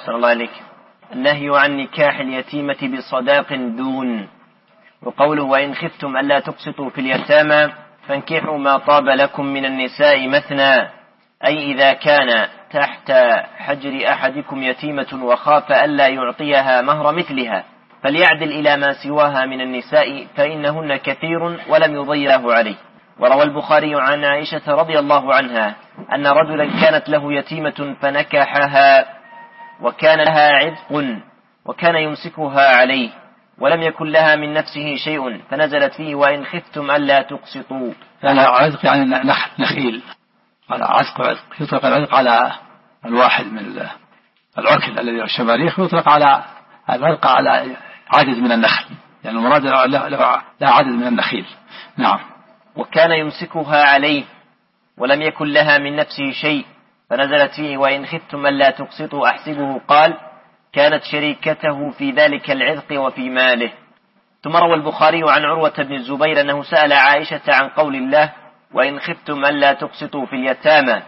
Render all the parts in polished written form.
أحسن الله عليك. النهي عن نكاح اليتيمة بصداق دون، وقوله وإن خفتم ألا تقسطوا في اليتامى فانكحوا ما طاب لكم من النساء مثنى، أي إذا كان تحت حجر أحدكم يتيمة وخاف ألا يعطيها مهر مثلها فليعدل إلى ما سواها من النساء فإنهن كثير ولم يضيعه عليه. وروى البخاري عن عائشة رضي الله عنها أن رجلا كانت له يتيمة فنكحها وكان لها عتق وكان يمسكها عليه ولم يكن لها من نفسه شيء فنزلت فيه وإن خفتم ألا تقسطوا. عتق يعني نخيل، على عتق يطلق العتق على الواحد من العكل الذي الشماريخ، ويطلق على العتق على عدد من النخل، يعني المراد لا عدد من النخيل. نعم. وكان يمسكها عليه ولم يكن لها من نفسه شيء فنزلت فيه وإن خفتم ألا تقسطوا أحسبه قال كانت شريكته في ذلك العتق وفي ماله. ثم روى البخاري عن عروة بن الزبير أنه سأل عائشة عن قول الله وإن خفتم ألا تقسطوا في اليتامى،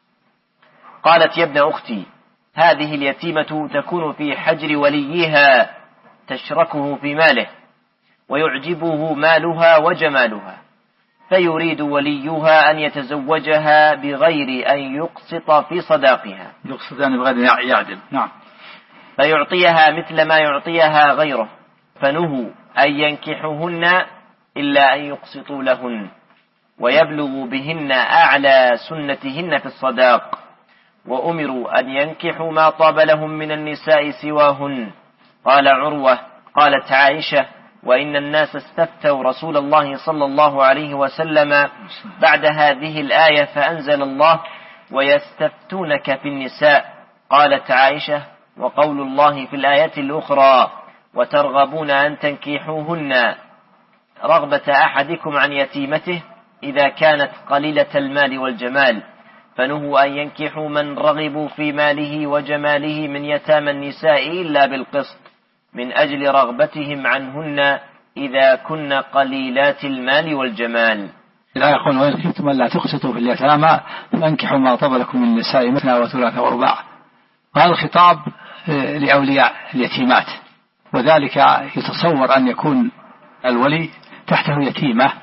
قالت يا ابن أختي هذه اليتيمة تكون في حجر وليها تشركه في ماله ويعجبه مالها وجمالها فيريد وليها أن يتزوجها بغير أن يقسط في صداقها، يقسط يعني بغير يعدل. نعم. فيعطيها مثل ما يعطيها غيره، فنهوا أن ينكحوهن إلا أن يقسطوا لهن ويبلغوا بهن أعلى سنتهن في الصداق، وأمروا أن ينكحوا ما طاب لهم من النساء سواهن. قال عروة قالت عائشة وإن الناس استفتوا رسول الله صلى الله عليه وسلم بعد هذه الآية فأنزل الله ويستفتونك في النساء. قالت عائشة وقول الله في الآية الأخرى وترغبون أن تنكحوهن رغبة أحدكم عن يتيمته إذا كانت قليلة المال والجمال، فنهوا أن ينكحوا من رغبوا في ماله وجماله من يتامى النساء إلا بالقسط من أجل رغبتهم عنهن إذا كن قليلات المال والجمال. لا يقول وإن خفتم ألا تقسطوا في اليتامى فانكحوا ما طاب لكم من النساء مثنى وثلاث ورباع. وهذا الخطاب لأولياء اليتيمات، وذلك يتصور أن يكون الولي تحته يتيمة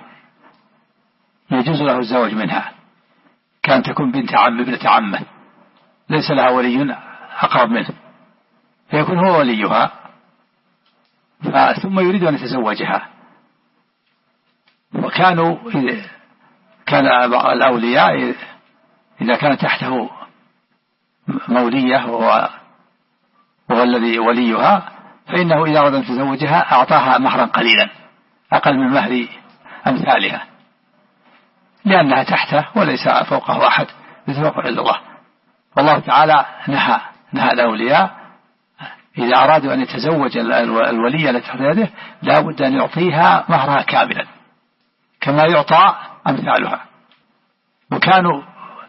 يجوز له الزواج منها، كان تكون بنت عم ابنة عمه ليس لها ولي أقرب منه فيكون هو وليها، ثم يريد أن يتزوجها. وكان الأولياء إذا كان تحته مولية وهو الذي وليها فإنه إذا أراد أن يتزوجها أعطاها مهرا قليلا أقل من مهر أمثالها، لأنها تحته وليس فوقه أحد يتفوق إلا الله. والله تعالى نهى الأولياء إذا أرادوا أن يتزوج الولي التي تحت يده لا بد أن يعطيها مهرها كاملا كما يعطى أمثالها. وكانوا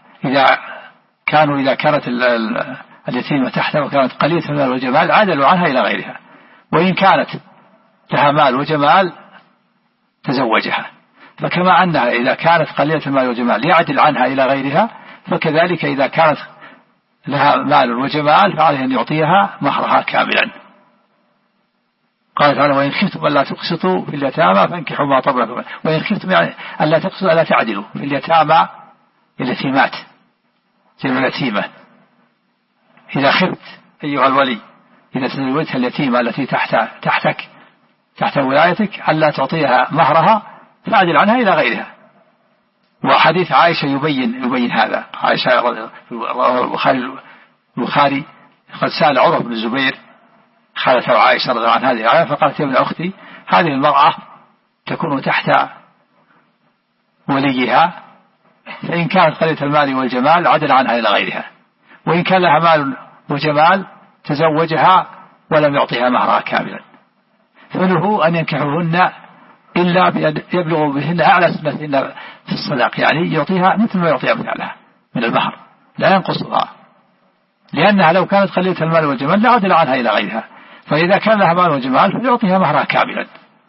إذا كانت اليتيمة تحته وكانت قليلة المال والجمال عدلوا عنها إلى غيرها، وإن كانت لها مال وجمال تزوجها. فكما أنها إذا كانت قليلة المال والجمال يعدل عنها إلى غيرها، فكذلك إذا كانت لها مال وجمال فعليه أن يعطيها مهرها كاملا. قال تعالى وإن خفتم ألا تقسطوا في اليتامى فانكحوا ما طاب لكم. وإن خفتم يعني ألا تقسطوا ألا تعدلوا في اليتامى اليتيمات جمع اليتيمة. إذا خفت أيها الولي إذا تزوجتها اليتيمة التي تحت ولايتك ألا تعطيها مهرها فعدل عنها إلى غيرها. وحديث عائشة يبين هذا. عائشة البخاري قد سأل عروة بن الزبير خالته عائشة رضي الله عنها هذه الآية فقالت يا ابن أختي هذه المرأة تكون تحت وليها فإن كانت قليلة المال والجمال عدل عنها إلى غيرها، وإن كان لها مال وجمال تزوجها ولم يعطيها مهرها كاملا. فنهوا أن ينكحوهن إلا يبلغوا بهن أعلى سنتهن في الصداق، يعني يعطيها مثل ما يعطي أمثالها من المهر لا ينقصها، لأنها لو كانت قليلة المال والجمال لعدل عنها إلى غيرها، فإذا كان لها مال وجمال فليعطيها مهرها كاملا.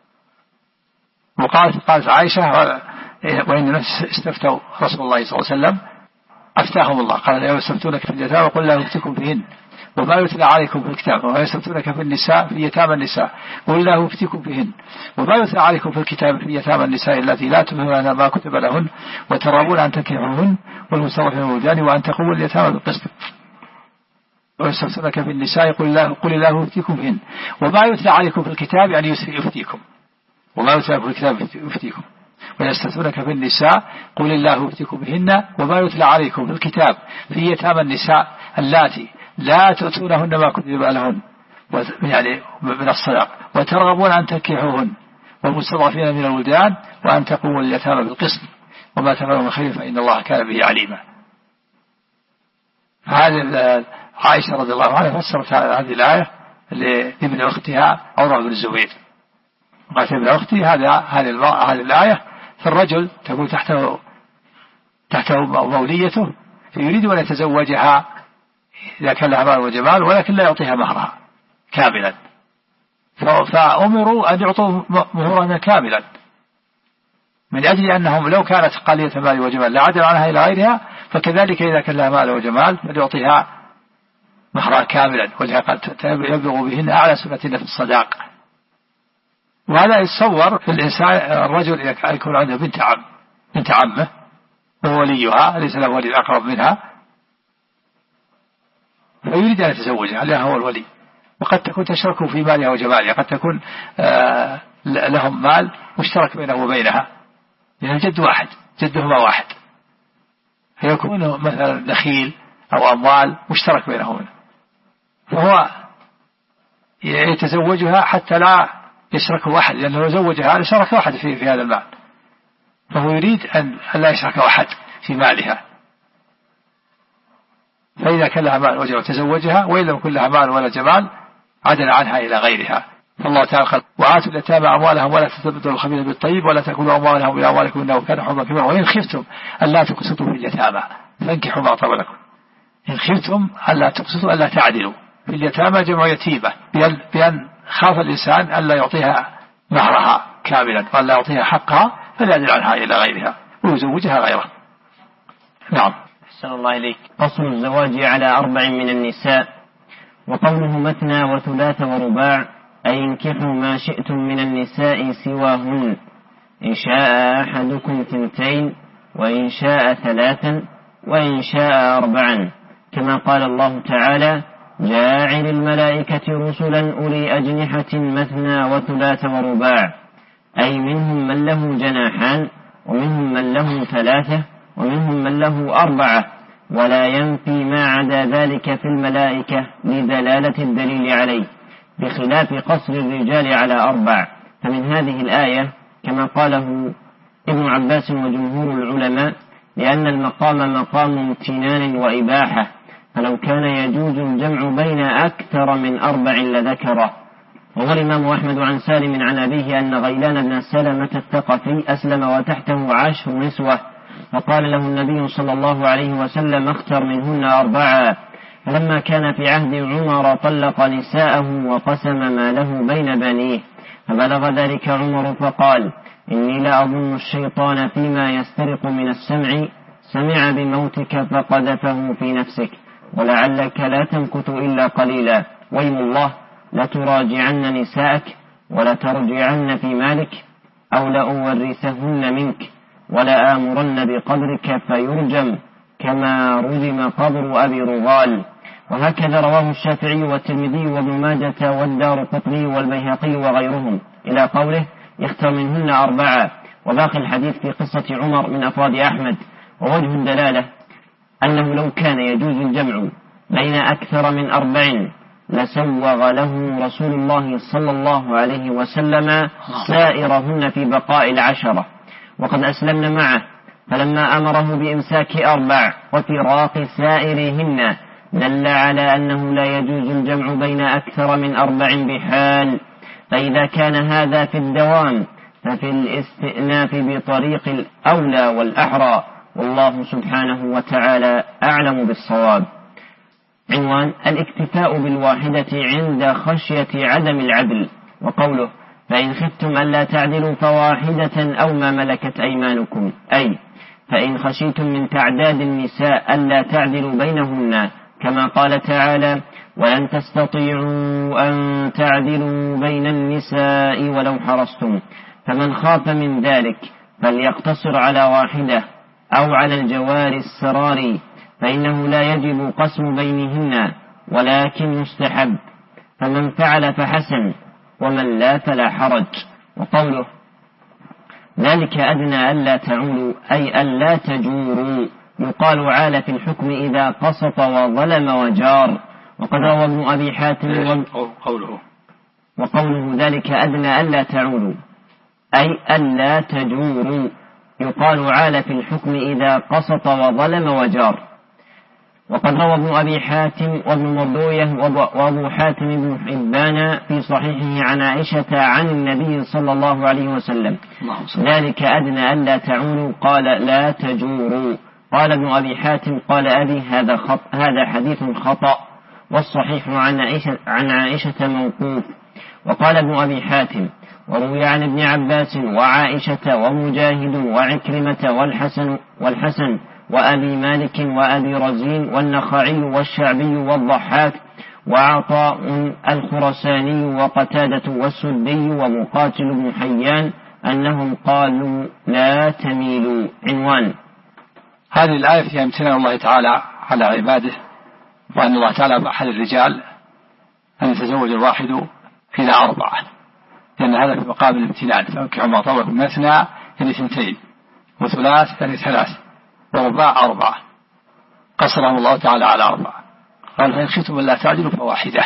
وقالت عائشة وإن الناس استفتوا رسول الله صلى الله عليه وسلم أفتاهم الله قال لا يستفتونك في اليتامى وقل لا يفتكم فيهن وما يتلى عليكم في الكتاب وما يستفتونك في النساء في يتامى النساء قل الله يفتيكم فيهن وما يتلى عليكم في الكتاب في يتامى النساء التي لا تؤمنون ما كتب لهن وترغبون أن تنكحوهن والمستضعفين من الولدان وأن تقوموا اليتامى بالقسط ويستفتونك في النساء قل الله يفتيكم فيهن وما يتلى عليكم في الكتاب يعني يفتيكم وما يتلى في الكتاب يفتيكم ويستفتونك في النساء قل الله يفتيكم بهن وما يتلى عليكم في الكتاب في يتامى النساء اللاتي لا تؤتونهن ما كتب لهن يعني من الصدق وترغبون أن تنكحوهن والمستضعفين من الولدان وأن تقوموا اليتامى بالقسط وما تفعلوا من خير فإن الله كان به عليما. هذه عائشة رضي الله عنها فسرت هذه الآية لابن أختها عروة بن الزبير قالت ابن أختي هذه الآية فالرجل تقول تحته موليته فيريد أن يتزوجها إذا كان لها مال وجمال ولكن لا يعطيها مهرها كاملا فأمروا أن يعطوا مهرها كاملا من أجل أنهم لو كانت قليلة مال وجمال لعدل عنها إلى غيرها فكذلك إذا كان لها مال وجمال فليعطيها مهرها كاملا ولقد يبلغ بهن أعلى سنة في الصداق. وهذا يتصور في الإنسان الرجل إذا يكون عنده بنت عمه وهو وليها ليس له ولي أقرب منها فيريد أن يتزوجها لها هو الولي وقد تكون تشركه في مالها وجمالها قد تكون لهم مال مشترك بينه وبينها لأن الجد واحد جدهما واحد فيكون مثلا دخيل أو أموال مشترك بينهما فهو يتزوجها حتى لا يشرك واحد لأنه لو زوجها لشرك واحد في هذا المال فهو يريد أن لا يشرك واحد في مالها فإذا كان لها مال وجمال تزوجها وإن لم يكن لها مال ولا جمال عدل عنها إلى غيرها. فالله تعالى قال وآتوا اليتامى أموالهم ولا تتبدلوا الخبيث بالطيب ولا تأكلوا أموالهم إلى أموالكم إنه كان حبا كبيرا وإن خفتم ألا تقسطوا في اليتامى فانكحوا ما طاب لكم إن خفتم ألا تقسطوا ألا تعدلوا في اليتامى جمع يتيمة بأن خاف الإنسان ألا يعطيها مهرها كاملا وألا يعطيها حقها فليعدل عنها إلى غيرها ويزوجها غيره. نعم. أحسن الله إليك. فصل الزواج على 4 من النساء. وقوله مثنى وثلاث ورباع أي انكحوا ما شئتم من النساء سواهن إن شاء أحدكم 2 وإن شاء 3 وإن شاء 4 كما قال الله تعالى جاعل الملائكة رسلا أولي أجنحة مثنى وثلاث ورباع أي منهم من له جناحان ومنهم من له 3 ومنهم من له 4 ولا ينفي ما عدا ذلك في الملائكة لدلالة الدليل عليه بخلاف قصر الرجال على 4 فمن هذه الآية كما قاله ابن عباس وجمهور العلماء لأن المقام مقام امتنان وإباحة فلو كان يجوز الجمع بين أكثر من 4 لذكره. وهو الإمام أحمد عن سالم عن أبيه أن غيلان بن سلمة الثقفي أسلم وتحته 10 نسوة فقال له النبي صلى الله عليه وسلم اختر منهن 4 فلما كان في عهد عمر طلق نساءه وقسم ما له بين بنيه فبلغ ذلك عمر فقال إني لا أظن الشيطان فيما يسترق من السمع سمع بموتك فقذفه في نفسك ولعلك لا تمكث إلا قليلا ويم الله لتراجعن نساءك ولترجعن في مالك أو لأورثهن منك ولا آمرن بقبرك فيرجم كما رجم قبر أبي رغال. وهكذا رواه الشافعي والترمذي وابن ماجة والدارقطني والبيهقي وغيرهم إلى قوله يختار منهن 4 وباقي الحديث في قصة عمر من أفراد أحمد. ووجه الدلالة أنه لو كان يجوز الجمع بين أكثر من 4 لسوغ له رسول الله صلى الله عليه وسلم سائرهن في بقاء 10 وقد أسلمن معه فلما أمره بإمساك 4 وفراق سائرهن دل على أنه لا يجوز الجمع بين أكثر من 4 بحال. فإذا كان هذا في الدوام ففي الاستئناف بطريق الأولى والأحرى والله سبحانه وتعالى أعلم بالصواب. عنوان الاكتفاء بالواحدة عند خشية عدم العدل. وقوله فإن خفتم ألا تعدلوا فواحدة أو ما ملكت أيمانكم أي فإن خشيتم من تعداد النساء ألا تعدلوا بينهن كما قال تعالى ولن تستطيعوا أن تعدلوا بين النساء ولو حرصتم، فمن خاف من ذلك فليقتصر على واحدة أو على الجوار السرار، فإنه لا يجب قسم بينهن ولكن يستحب، فمن فعل فحسن ومن لا فلا حرج. وقوله ذلك أدنى ألا تعولوا أي ألا تجوروا، يقال عال في الحكم إذا قسط وظلم وجار. وقد روى ابن أبي حاتم وقوله ذلك أدنى ألا تعولوا أي ألا تجوروا، يقال عال في الحكم إذا قسط وظلم وجار. وقد روى ابن أبي حاتم وابن مردوية وابو حاتم بن حبان في صحيحه عن عائشة عن النبي صلى الله عليه وسلم ذلك أدنى ألا تعولوا قال لا تجوروا. قال ابن أبي حاتم قال أبي هذا حديث خطأ، والصحيح عن عائشة موقوف. وقال ابن أبي حاتم وروي عن ابن عباس وعائشة ومجاهد وعكرمة والحسن وأبي مالك وأبي رزين والنخعي والشعبي والضحاك وعطاء الخرساني وقتادة والسدي ومقاتل بن حيان أنهم قالوا لا تميلوا. عنوان هذه الآية فيها امتنان الله تعالى على عباده، وأن الله تعالى أباح للرجال أن يتزوج الواحد إلى 4، لأن هذا في مقام الامتنان. فانكحوا ما طاب لكم مثنى يعني 2 وثلاث يعني 3 ورباع 4، قصرهم الله تعالى على 4. قال فإن خفتم ألا تعدلوا فواحدة.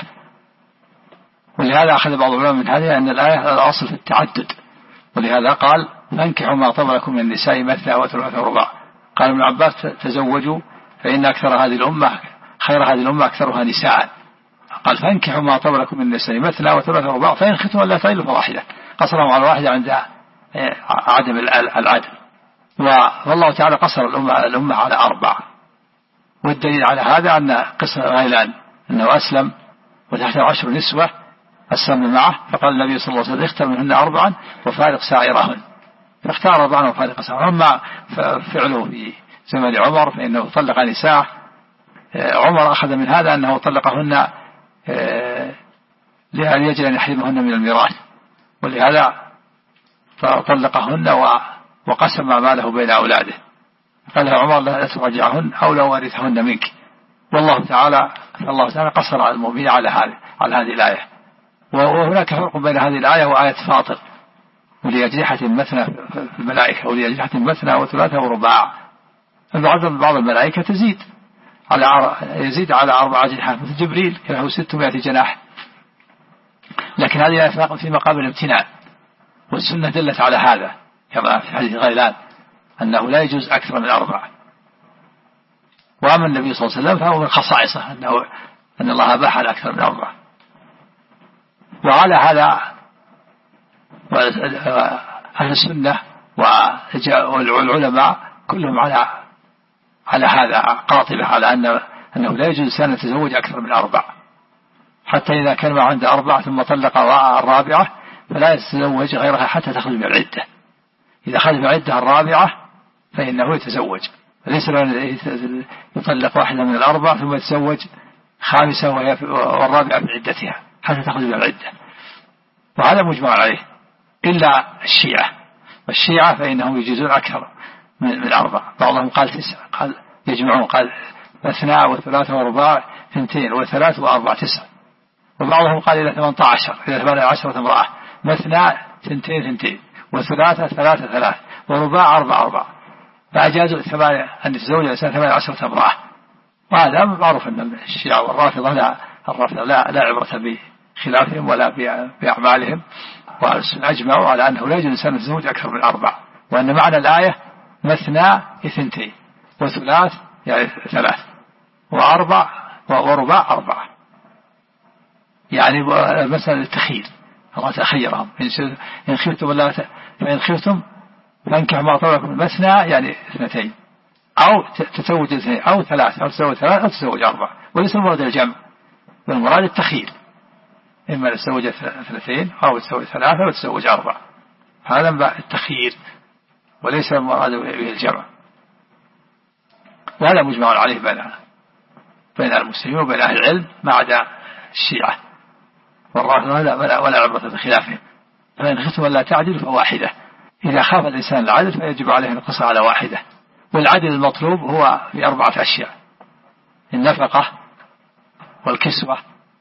ولهذا أخذ بعض العلماء من هذه أن الآية الأصل في التعدد، ولهذا قال فانكحوا ما طاب لكم من النساء مثنى وثلاث ورباع. قال ابن عباس تزوجوا فإن خير هذه الأمة أكثرها نساء. قال فانكحوا ما طاب لكم من النساء مثنى وثلاث ورباع فإن خفتم ألا تعدلوا فواحدة، قصرهم على 1 عند عدم العدل. والله تعالى قصر الأمة على 4. والدليل على هذا أن قصة غيلان أنه أسلم وتحته 10 نسوة أسلمن معه، فقال النبي صلى الله عليه وسلم اختر منهن 4 وفارق سائرهن، فاختار 4 وفارق سائرهن. أما فعله في زمن عمر فإنه طلق نساء. عمر أخذ من هذا أنه طلقهن لأجل أن يحرمهن من الميراث، ولهذا طلقهن وقسم ماله بين أولاده. قال عمر لا ترجعهن أو لا وارثهن منك. والله تعالى قصر على المؤمنين على هذه الآية. وهناك فرق بين هذه الآية وآية فاطر ولأجنحة مثنى في الملائكة ولأجنحة مثنى وثلاثة ورباع. بعض الملائكة يزيد على 4 أجنحة، مثل جبريل له 600 جناح، لكن هذه الآية في مقام الامتنان، والسنة دلت على هذا كما في حديث غيلان أنه لا يجوز أكثر من 4. وأما النبي صلى الله عليه وسلم فهو من خصائصه أن الله أباح على أكثر من 4. وعلى هذا أهل السنة والعلماء كلهم على هذا قاطبة، على أنه لا يجوز الإنسان أن يتزوج أكثر من 4، حتى إذا كان ما عنده 4 ثم طلق 4 فلا يتزوج غيرها حتى تخرج من العدة. إذا خرج من العدة 4 فإنه يتزوج، ليس له يطلق واحدة من 4 ثم يتزوج 5 والرابعة في عدتها حتى تخرج من العدة. وهذا مجمع عليه إلا الشيعة فإنهم يجوزون أكثر من 4. بعضهم قال 9، قال يجمعون، قال 2 وثلاث ورباع 2 وثلاث وأربع 9. وبعضهم قال إلى 18 إلى 18 امرأة، 2 2 وثلاثة 3 ورباع 4. فأجازوا أن يتزوج الإنسان 18 امرأة. وهذا معروف أن الشيعة والرافضة لا عبرة بخلافهم ولا بأعمالهم، وأجمعوا على أنه لا يجوز الإنسان يتزوج أكثر من 4، وأن معنى الآية 2 وثلاث يعني 3 ورباع 4، يعني مثلا التخيير، الله تخيرهم إن خفتم ولا فإن خفتم فانكحوا ما طاب لكم مثنى يعني 2 أو تتزوج 2 أو 3 أو تتزوج 3 أو تتزوج 4، وليس المراد الجمع، بل المراد التخيير، إما تتزوج 2 أو تتزوج 3 أو تتزوج 4. هذا التخيير وليس المراد به الجمع. وهذا مجمع عليه بين المسلمين وبين أهل العلم، ما عدا الشيعة والرافضة ولا عبرة بخلافهم. فإن خفتم ألا تعدل فواحدة. إذا خاف الإنسان العدل فيجب عليه أن يقتصر على واحدة. والعدل المطلوب هو في 4 أشياء: النفقة والكسوة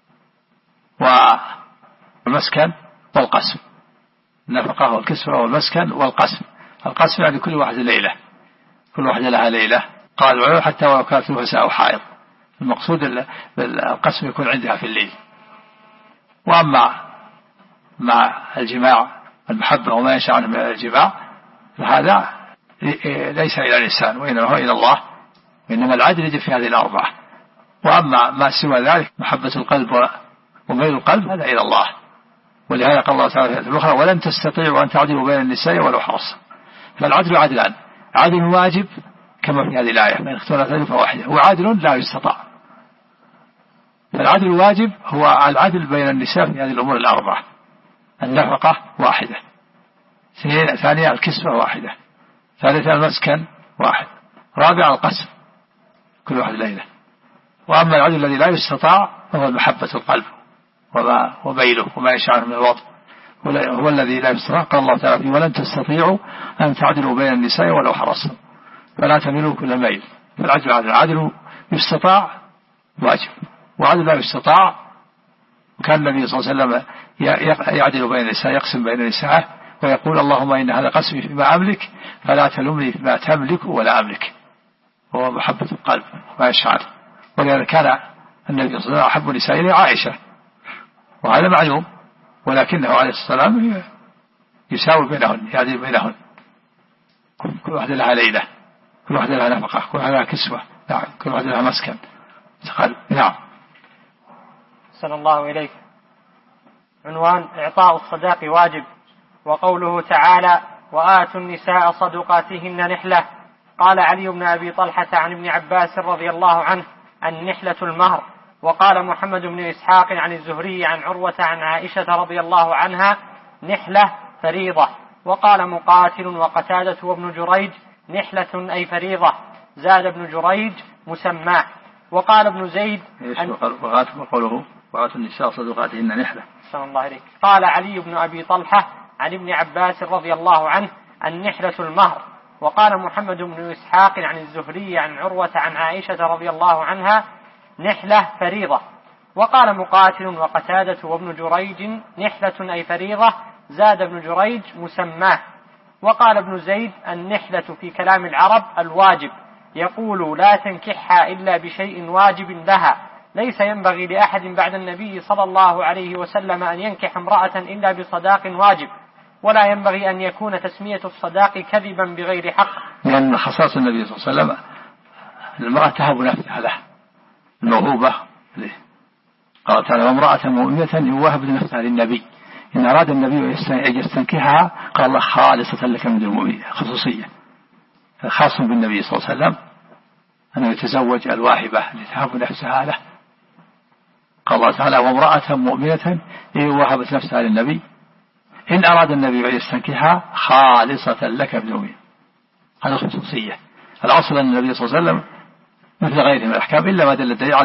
والمسكن والقسم. النفقة والكسوة والمسكن والقسم. القسم يعني كل واحد ليلة، كل واحدة لها ليلة. قال العلماء حتى ولو كانت نفساء أو حائض. المقصود القسم يكون عندها في الليل. وأما مع الجماع المحبة وما يشاء عنه من الجماع فهذا ليس إلى الإنسان وإنما هو إلى الله، وإنما العدل يجب في هذه ال4. وأما ما سوى ذلك محبة القلب وميل القلب هذا إلى الله. ولهذا قال الله تعالى في الآية الأخرى: ولن تستطيعوا أن تعدلوا بين النساء ولو حرصتم. فالعدل عدلان: عدل واجب كما في هذه الآية فإن اختلفت ذلك فواحدة، وعدل لا يستطاع. فالعدل الواجب هو العدل بين النساء في هذه الأمور ال4: النفقة واحدة، ثانيا الكسوة واحدة، ثالثا المسكن واحد، رابعا القسم كل واحد ليلة. وأما العدل الذي لا يستطاع فهو محبة القلب وميله وما يشاء من الوضع، هو الذي لا يستطاع. قال الله تعالى: ولن تستطيعوا أن تعدلوا بين النساء ولو حرصتم فلا تميلوا كل ميل. فالعدل عدل يستطاع واجب، وعدل لا يستطاع. وكان النبي صلى الله عليه وسلم يعدل بين النساء، يقسم بين النساء ويقول: اللهم إن هذا قسمي فيما أملك فلا تلمني فيما تملك ولا أملك. وهو محبة القلب وما يشعر. ولذلك كان النبي صلى الله عليه وسلم أحب النساء إلى عائشة، وهذا معلوم، ولكنه عليه الصلاة والسلام يساوي بينهن، يعدل بينهن. كل واحدة لها ليلة، كل واحدة لها نفقة، كل واحدة لها كسوة، نعم، كل واحدة لها مسكن. نعم. صلى الله إليك. عنوان: إعطاء الصداق واجب. وقوله تعالى: وآتوا النساء صدقاتهن نحلة. قال علي بن أبي طلحة عن ابن عباس رضي الله عنه: النحلة المهر. وقال محمد بن إسحاق عن الزهري عن عروة عن عائشة رضي الله عنها: نحلة فريضة. وقال مقاتل وقتادة وابن جريج: نحلة أي فريضة. زاد ابن جريج: مسماه. وقال ابن زيد: وقوله وآتوا النساء صدقاتهن نحلة. صلى الله عليه. قال علي بن أبي طلحة عن ابن عباس رضي الله عنه: النحلة المهر. وقال محمد بن إسحاق عن الزهري عن عروة عن عائشة رضي الله عنها: نحلة فريضة. وقال مقاتل وقتادة وابن جريج: نحلة أي فريضة. زاد ابن جريج: مسماه. وقال ابن زيد: النحلة في كلام العرب الواجب، يقول: لا تنكحها إلا بشيء واجب لها. ليس ينبغي لأحد بعد النبي صلى الله عليه وسلم أن ينكح امرأة إلا بصداق واجب، ولا ينبغي أن يكون تسمية الصداق كذبا بغير حق. لأن خصائص النبي صلى الله عليه وسلم المرأة تهب نفسها له، الموهوبة. قال تعالى: وامرأة مؤمنة يوهب نفسها للنبي إن أراد النبي أن يستنكحها قال الله: خالصة لك من المؤمنين. خصوصية خاص بالنبي صلى الله عليه وسلم أنه يتزوج الواهبة لتهب نفسها له. قال الله تعالى: وامرأة مؤمنة وهبت نفسها للنبي إن أراد النبي أن يستنكحها خالصة لك من المؤمنين. هذا خصوصية. الأصل أن النبي صلى الله عليه وسلم مثل غيره من الأحكام إلا ما دل الدليل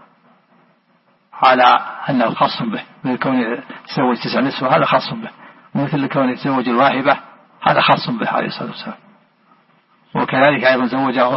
على أنه خاص به، مثل كونه يتزوج 9 نسوة هذا خاص به، ومثل كونه يتزوج الواهبة هذا خاص به عليه الصلاة والسلام. وكذلك أيضا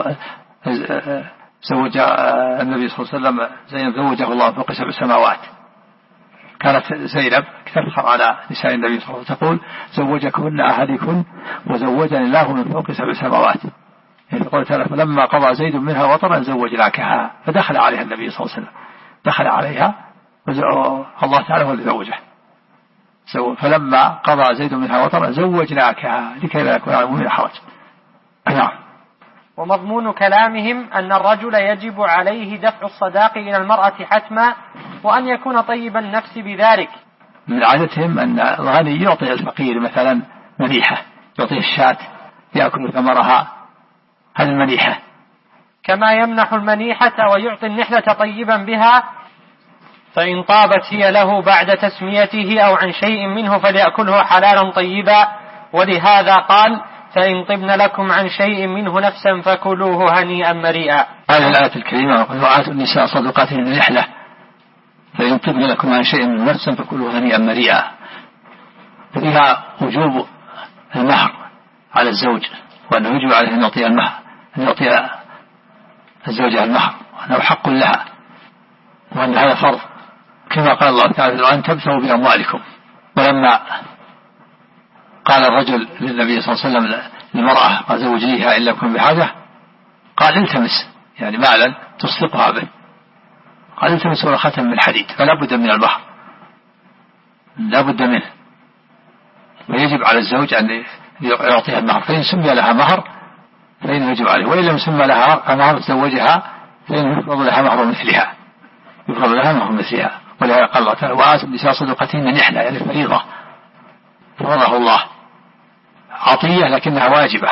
زوج النبي صلى الله عليه وسلم زينب، زوجه الله فوق 7 سماوات. كانت زينب تفخر على نساء النبي صلى الله عليه وسلم تقول: زوجكن أحدكن وزوجني الله من فوق 7 سماوات. يقول تعالى: فلما قضى زيد منها وطرا زوجناكها. فدخل عليها النبي صلى الله عليه وسلم، دخل عليها الله تعالى هو اللي زوجه. فلما قضى زيد منها وطرا زوجناكها لكي لا يكون على المؤمن حرج. نعم. ومضمون كلامهم أن الرجل يجب عليه دفع الصداق إلى المرأة حتما، وأن يكون طيب النفس بذلك. من عادتهم أن الغني يعطي الفقير مثلا منيحة، يعطيه الشاة يأكل ثمرها، هذه المنيحة. كما يمنح المنيحة ويعطي النحلة طيبا بها، فإن طابت هي له بعد تسميته أو عن شيء منه فليأكله حلالا طيبا. ولهذا قال: فإن طبن لكم عن شيء منه نفسا فكلوه هنيئا مريئا. هذه الآية الكريمة: وآتوا النساء صدقاتهن نحلة. فإن طبن لكم عن شيء من نفس فكلوا هنيئا مريئا. فيها وجوب المهر على الزوج، وأنه يجب عليه أن يعطي المهر، أن يعطي الزوجة المهر، وأنه حق لها، وأن هذا فرض، كما قال الله تعالى وأن تبتغوا بأموالكم. ولما قال الرجل للنبي صلى الله عليه وسلم للمرأة وزوجيها إن لكم بحاجة، قال التمس يعني مالا تصدقها به، قال التمس ورقة من حديد، فلا بد من المهر، لا بد منه، ويجب على الزوج أن يعطيها المهر. فإن سمي لها مهر فإنه يجب عليه، وإن لم سمى لها مهر تزوجها فإنه يفرض لها مهر مثلها، يفرض لها مهر مثلها. ولهذا قال الله تعالى وآتوا النساء صدقاتهن نحلة، يعني فريضة فرضه الله، عطية لكنها واجبة.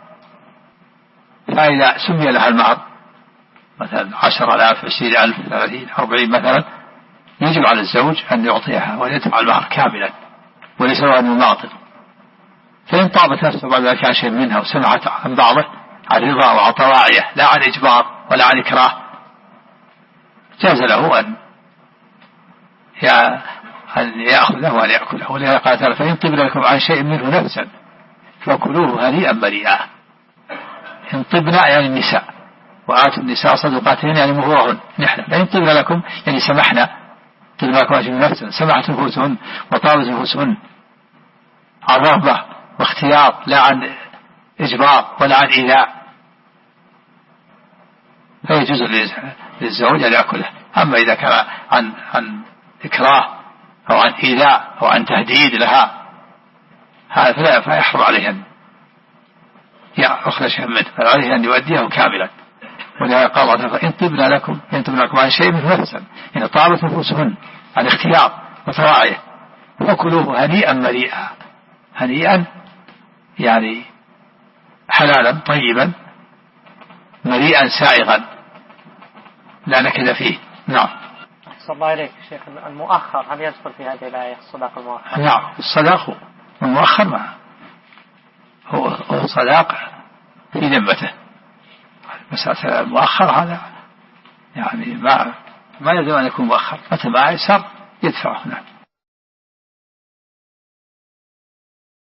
فإذا سمي لها المهر مثلا 10,000 20,000 30 40 مثلا، يجب على الزوج أن يعطيها وأن يدفع المهر كاملا وليس له أن يماطل. فإن طابت نفسه بعد ذلك عن شيء منها وسمعت عن بعضه عن رضا وعن طواعية لا عن إجبار ولا عن إكراه، جاز له أن يأخذه وأن يأكله. ولهذا قال تعالى فإن طبن لكم عن شيء منه نفسا فكلوه هنيئا مريئا. إن طبن يعني النساء، وآتوا النساء صدقاتهن يعني مهورهن نحن. فإن طبن لكم يعني سمحنا، طبن لكم عن شيء منه نفسا، سمحت نفوسهن وطابت نفوسهن عن رغبة واختيار لا عن إجبار ولا عن إيذاء، فيجوز للزوج أن يأكله. أما إذا كان عن إكراه أو عن إيذاء أو عن تهديد لها هذا فيحرم عليه أن يأخذ شيئا منه، فعليه أن يؤديه كاملا. ولهذا قال الله تعالى إن طبن لكم عن شيء منه نفسا، إن طابت نفوسهن عن اختيار وتراعيه فكلوه هنيئا مريئا. هنيئا يعني حلالا طيبا، مريئا سائغا لا نكد فيه. نعم. أحسن الله إليك شيخ. المؤخر هل يدخل في هذه الآية الصداق المؤخر؟ نعم، الصداق المؤخر ما هو صداق في ذمته. مسألة المؤخر هذا يعني ما يلزم أن يكون مؤخر، متى ما يسر يدفعه. نعم.